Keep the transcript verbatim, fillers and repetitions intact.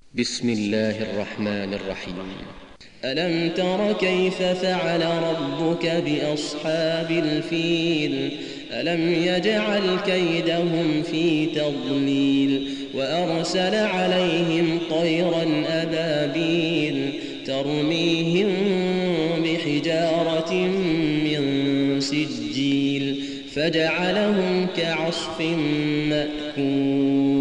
بسم الله الرحمن الرحيم. ألم تر كيف فعل ربك بأصحاب الفيل ألم يجعل كيدهم في تضليل وأرسل عليهم طيرا أبابيل ترميهم بحجارة من سجيل فجعلهم كعصف مأكول.